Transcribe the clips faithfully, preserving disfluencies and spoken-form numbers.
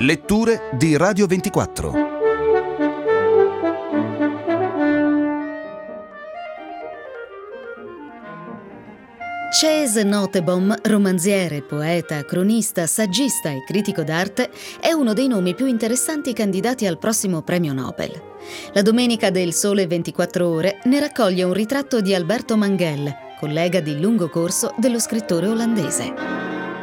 Letture di Radio ventiquattro. Chase Nottebohm, romanziere, poeta, cronista, saggista e critico d'arte, è uno dei nomi più interessanti candidati al prossimo premio Nobel. La domenica del Sole ventiquattro Ore ne raccoglie un ritratto di Alberto Manguel, collega di lungo corso dello scrittore olandese.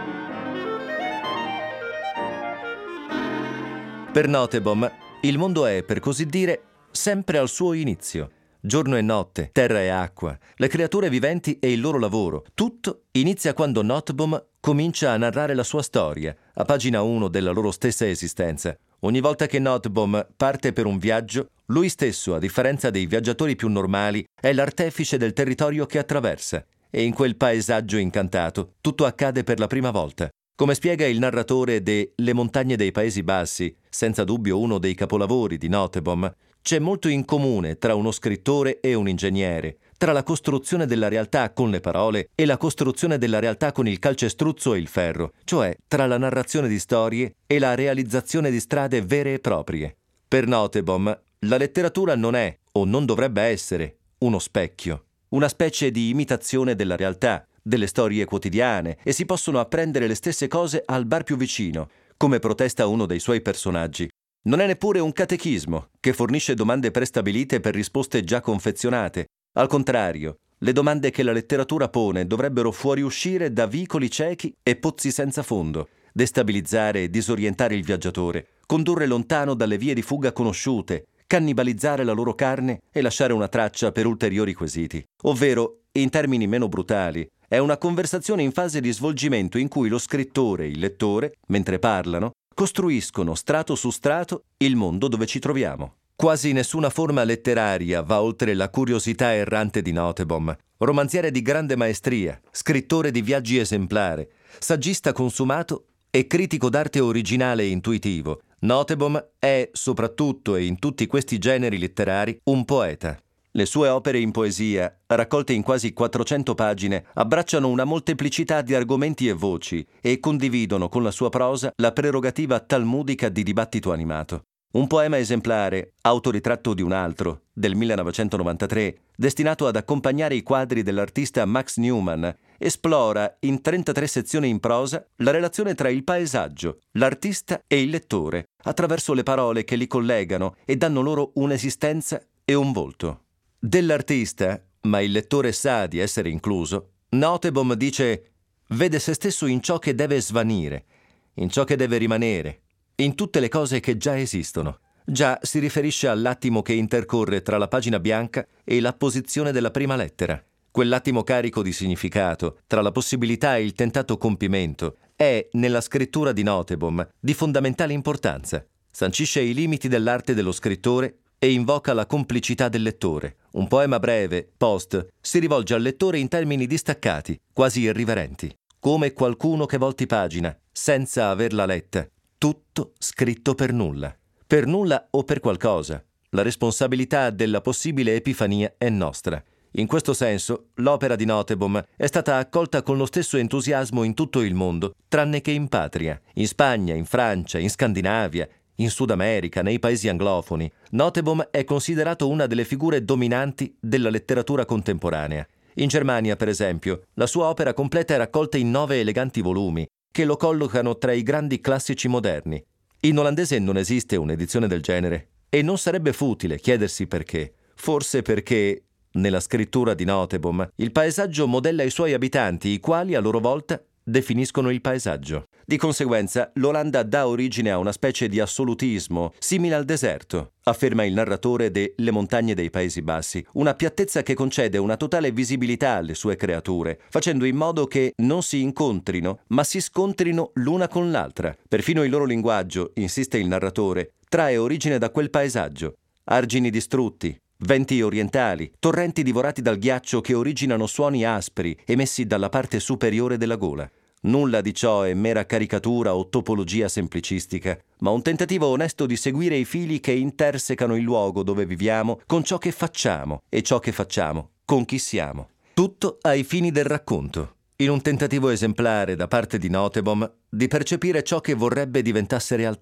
Per Nottebohm, il mondo è, per così dire, sempre al suo inizio. Giorno e notte, terra e acqua, le creature viventi e il loro lavoro, tutto inizia quando Nottebohm comincia a narrare la sua storia, a pagina uno della loro stessa esistenza. Ogni volta che Nottebohm parte per un viaggio, lui stesso, a differenza dei viaggiatori più normali, è l'artefice del territorio che attraversa. E in quel paesaggio incantato, tutto accade per la prima volta. Come spiega il narratore de Le montagne dei Paesi Bassi, senza dubbio uno dei capolavori di Nottebohm, c'è molto in comune tra uno scrittore e un ingegnere, tra la costruzione della realtà con le parole e la costruzione della realtà con il calcestruzzo e il ferro, cioè tra la narrazione di storie e la realizzazione di strade vere e proprie. Per Nottebohm, la letteratura non è, o non dovrebbe essere, uno specchio, una specie di imitazione della realtà, delle storie quotidiane, e si possono apprendere le stesse cose al bar più vicino, come protesta uno dei suoi personaggi. Non è neppure un catechismo, che fornisce domande prestabilite per risposte già confezionate. Al contrario, le domande che la letteratura pone dovrebbero fuoriuscire da vicoli ciechi e pozzi senza fondo, destabilizzare e disorientare il viaggiatore, condurre lontano dalle vie di fuga conosciute, cannibalizzare la loro carne e lasciare una traccia per ulteriori quesiti. Ovvero, in termini meno brutali, è una conversazione in fase di svolgimento in cui lo scrittore e il lettore, mentre parlano, costruiscono strato su strato il mondo dove ci troviamo. Quasi nessuna forma letteraria va oltre la curiosità errante di Nottebohm. Romanziere di grande maestria, scrittore di viaggi esemplare, saggista consumato e critico d'arte originale e intuitivo, Nottebohm è, soprattutto e in tutti questi generi letterari, un poeta. Le sue opere in poesia, raccolte in quasi quattrocento pagine, abbracciano una molteplicità di argomenti e voci e condividono con la sua prosa la prerogativa talmudica di dibattito animato. Un poema esemplare, Autoritratto di un altro, del millenovecentonovantatré, destinato ad accompagnare i quadri dell'artista Max Newman, esplora, in trentatré sezioni in prosa, la relazione tra il paesaggio, l'artista e il lettore, attraverso le parole che li collegano e danno loro un'esistenza e un volto. Dell'artista, ma il lettore sa di essere incluso, Nottebohm dice: vede se stesso in ciò che deve svanire, in ciò che deve rimanere, in tutte le cose che già esistono. Già si riferisce all'attimo che intercorre tra la pagina bianca e la posizione della prima lettera. Quell'attimo carico di significato, tra la possibilità e il tentato compimento, è, nella scrittura di Nottebohm, di fondamentale importanza. Sancisce i limiti dell'arte dello scrittore e invoca la complicità del lettore. Un poema breve, Post, si rivolge al lettore in termini distaccati, quasi irriverenti, come qualcuno che volti pagina, senza averla letta. Tutto scritto per nulla. Per nulla o per qualcosa. La responsabilità della possibile epifania è nostra. In questo senso, l'opera di Nottebohm è stata accolta con lo stesso entusiasmo in tutto il mondo, tranne che in patria, in Spagna, in Francia, in Scandinavia, in Sud America, nei paesi anglofoni. Nottebohm è considerato una delle figure dominanti della letteratura contemporanea. In Germania, per esempio, la sua opera completa è raccolta in nove eleganti volumi, che lo collocano tra i grandi classici moderni. In olandese non esiste un'edizione del genere, e non sarebbe futile chiedersi perché. Forse perché, nella scrittura di Nottebohm, il paesaggio modella i suoi abitanti, i quali, a loro volta, definiscono il paesaggio. Di conseguenza, l'Olanda dà origine a una specie di assolutismo simile al deserto, afferma il narratore de Le montagne dei Paesi Bassi, una piattezza che concede una totale visibilità alle sue creature, facendo in modo che non si incontrino, ma si scontrino l'una con l'altra. Perfino il loro linguaggio, insiste il narratore, trae origine da quel paesaggio. Argini distrutti, venti orientali, torrenti divorati dal ghiaccio che originano suoni aspri emessi dalla parte superiore della gola. Nulla di ciò è mera caricatura o topologia semplicistica, ma un tentativo onesto di seguire i fili che intersecano il luogo dove viviamo con ciò che facciamo e ciò che facciamo con chi siamo. Tutto ai fini del racconto, in un tentativo esemplare da parte di Nottebohm di percepire ciò che vorrebbe diventasse realtà.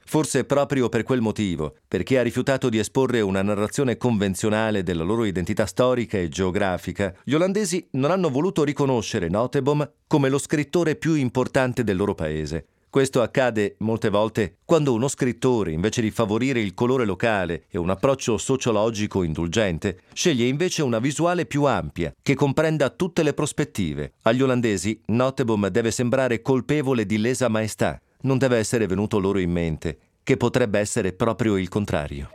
Forse proprio per quel motivo, perché ha rifiutato di esporre una narrazione convenzionale della loro identità storica e geografica, gli olandesi non hanno voluto riconoscere Nottebohm come lo scrittore più importante del loro paese. Questo accade molte volte quando uno scrittore, invece di favorire il colore locale e un approccio sociologico indulgente, sceglie invece una visuale più ampia, che comprenda tutte le prospettive. Agli olandesi, Nottebohm deve sembrare colpevole di lesa maestà. Non deve essere venuto loro in mente che potrebbe essere proprio il contrario.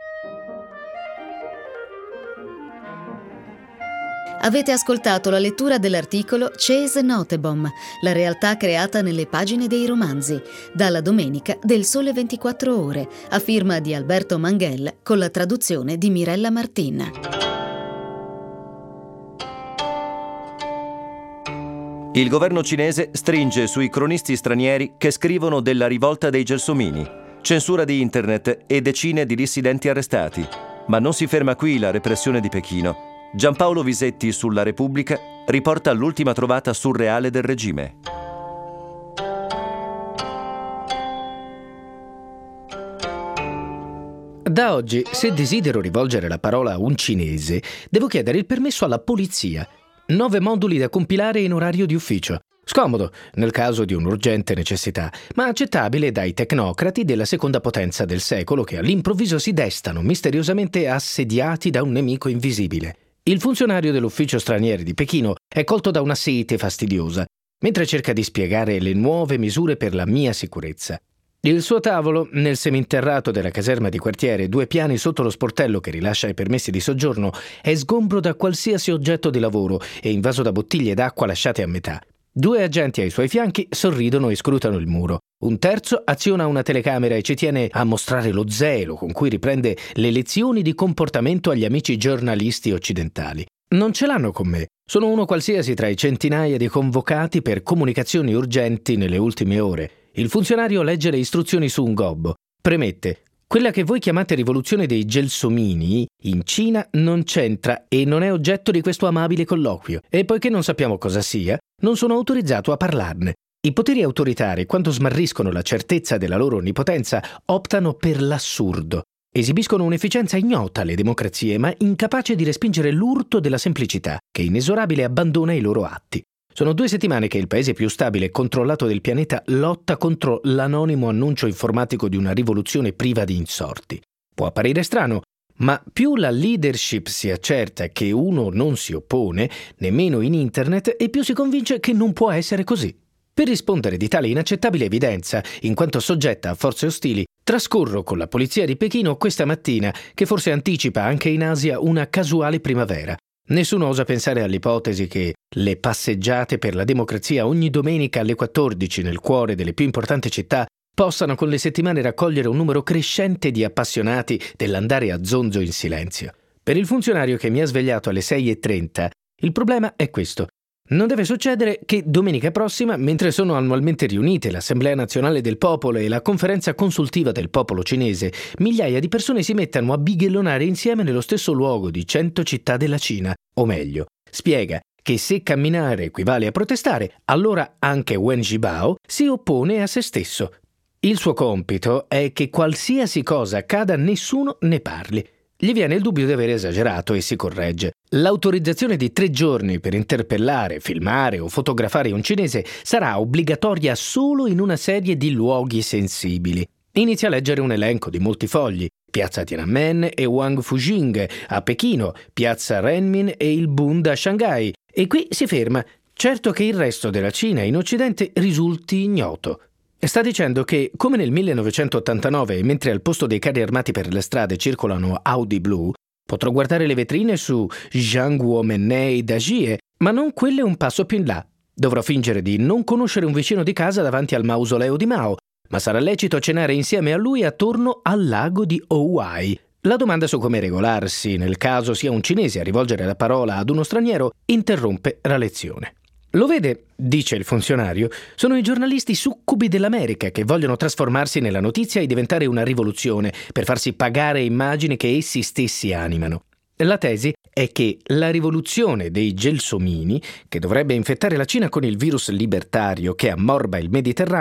Avete ascoltato la lettura dell'articolo Chase Nottebohm, la realtà creata nelle pagine dei romanzi, dalla Domenica del Sole ventiquattro Ore, a firma di Alberto Manghel, con la traduzione di Mirella Martin. Il governo cinese stringe sui cronisti stranieri che scrivono della rivolta dei Gelsomini, censura di internet e decine di dissidenti arrestati. Ma non si ferma qui la repressione di Pechino. Giampaolo Visetti sulla Repubblica riporta l'ultima trovata surreale del regime. Da oggi, se desidero rivolgere la parola a un cinese, devo chiedere il permesso alla polizia. Nove moduli da compilare in orario di ufficio. Scomodo, nel caso di un'urgente necessità, ma accettabile dai tecnocrati della seconda potenza del secolo che all'improvviso si destano misteriosamente assediati da un nemico invisibile. Il funzionario dell'ufficio stranieri di Pechino è colto da una sete fastidiosa, mentre cerca di spiegare le nuove misure per la mia sicurezza. Il suo tavolo, nel seminterrato della caserma di quartiere, due piani sotto lo sportello che rilascia i permessi di soggiorno, è sgombro da qualsiasi oggetto di lavoro e invaso da bottiglie d'acqua lasciate a metà. Due agenti ai suoi fianchi sorridono e scrutano il muro. Un terzo aziona una telecamera e ci tiene a mostrare lo zelo con cui riprende le lezioni di comportamento agli amici giornalisti occidentali. Non ce l'hanno con me. Sono uno qualsiasi tra i centinaia di convocati per comunicazioni urgenti nelle ultime ore. Il funzionario legge le istruzioni su un gobbo. Premette: quella che voi chiamate rivoluzione dei Gelsomini in Cina non c'entra e non è oggetto di questo amabile colloquio. E poiché non sappiamo cosa sia, non sono autorizzato a parlarne. I poteri autoritari, quando smarriscono la certezza della loro onnipotenza, optano per l'assurdo. Esibiscono un'efficienza ignota alle democrazie, ma incapace di respingere l'urto della semplicità, che inesorabile abbandona i loro atti. Sono due settimane che il paese più stabile e controllato del pianeta lotta contro l'anonimo annuncio informatico di una rivoluzione priva di insorti. Può apparire strano, ma più la leadership si accerta che uno non si oppone, nemmeno in internet, e più si convince che non può essere così. Per rispondere di tale inaccettabile evidenza, in quanto soggetta a forze ostili, trascorro con la polizia di Pechino questa mattina, che forse anticipa anche in Asia una casuale primavera. Nessuno osa pensare all'ipotesi che le passeggiate per la democrazia ogni domenica alle quattordici nel cuore delle più importanti città possano con le settimane raccogliere un numero crescente di appassionati dell'andare a zonzo in silenzio. Per il funzionario che mi ha svegliato alle sei e trenta, il problema è questo. Non deve succedere che domenica prossima, mentre sono annualmente riunite l'Assemblea Nazionale del Popolo e la Conferenza Consultiva del Popolo Cinese, migliaia di persone si mettano a bighellonare insieme nello stesso luogo di cento città della Cina. O meglio, spiega che se camminare equivale a protestare, allora anche Wen Jiabao si oppone a se stesso. Il suo compito è che qualsiasi cosa accada nessuno ne parli. Gli viene il dubbio di aver esagerato e si corregge. L'autorizzazione di tre giorni per interpellare, filmare o fotografare un cinese sarà obbligatoria solo in una serie di luoghi sensibili. Inizia a leggere un elenco di molti fogli: Piazza Tiananmen e Wang Fujing a Pechino, Piazza Renmin e il Bund a Shanghai. E qui si ferma. Certo che il resto della Cina in Occidente risulti ignoto. Sta dicendo che, come nel millenovecentottantanove, mentre al posto dei carri armati per le strade circolano Audi blu, potrò guardare le vetrine su Jianghuomenei e Dajie, ma non quelle un passo più in là. Dovrò fingere di non conoscere un vicino di casa davanti al mausoleo di Mao, ma sarà lecito cenare insieme a lui attorno al lago di Ouai. La domanda su come regolarsi, nel caso sia un cinese a rivolgere la parola ad uno straniero, interrompe la lezione. Lo vede, dice il funzionario, sono i giornalisti succubi dell'America che vogliono trasformarsi nella notizia e diventare una rivoluzione per farsi pagare immagini che essi stessi animano. La tesi è che la rivoluzione dei Gelsomini, che dovrebbe infettare la Cina con il virus libertario che ammorba il Mediterraneo,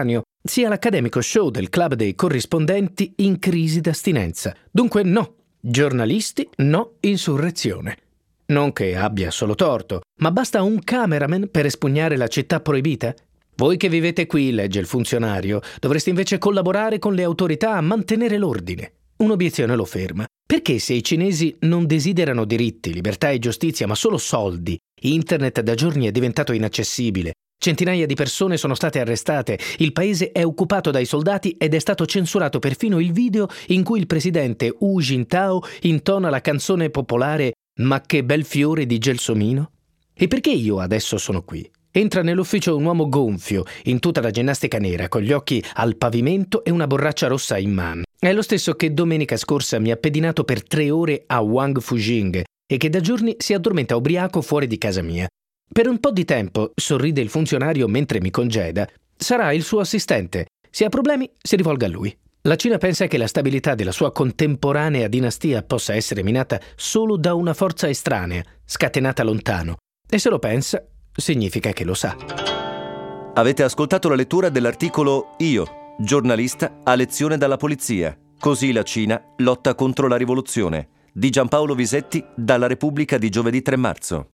sia l'accademico show del club dei corrispondenti in crisi d'astinenza. Dunque no, giornalisti, no insurrezione. Non che abbia solo torto, ma basta un cameraman per espugnare la città proibita? Voi che vivete qui, legge il funzionario, dovreste invece collaborare con le autorità a mantenere l'ordine. Un'obiezione lo ferma. Perché se i cinesi non desiderano diritti, libertà e giustizia, ma solo soldi, internet da giorni è diventato inaccessibile, centinaia di persone sono state arrestate, il paese è occupato dai soldati ed è stato censurato perfino il video in cui il presidente Hu Jintao intona la canzone popolare «Ma che bel fiore di gelsomino»? E perché io adesso sono qui? Entra nell'ufficio un uomo gonfio, in tutta la ginnastica nera, con gli occhi al pavimento e una borraccia rossa in mano. È lo stesso che domenica scorsa mi ha pedinato per tre ore a Wang Fujing e che da giorni si addormenta ubriaco fuori di casa mia. Per un po' di tempo, sorride il funzionario mentre mi congeda, sarà il suo assistente. Se ha problemi, si rivolga a lui. La Cina pensa che la stabilità della sua contemporanea dinastia possa essere minata solo da una forza estranea, scatenata lontano. E se lo pensa, significa che lo sa. Avete ascoltato la lettura dell'articolo Io, giornalista a lezione dalla polizia. Così la Cina lotta contro la rivoluzione, di Giampaolo Visetti dalla Repubblica di giovedì tre marzo.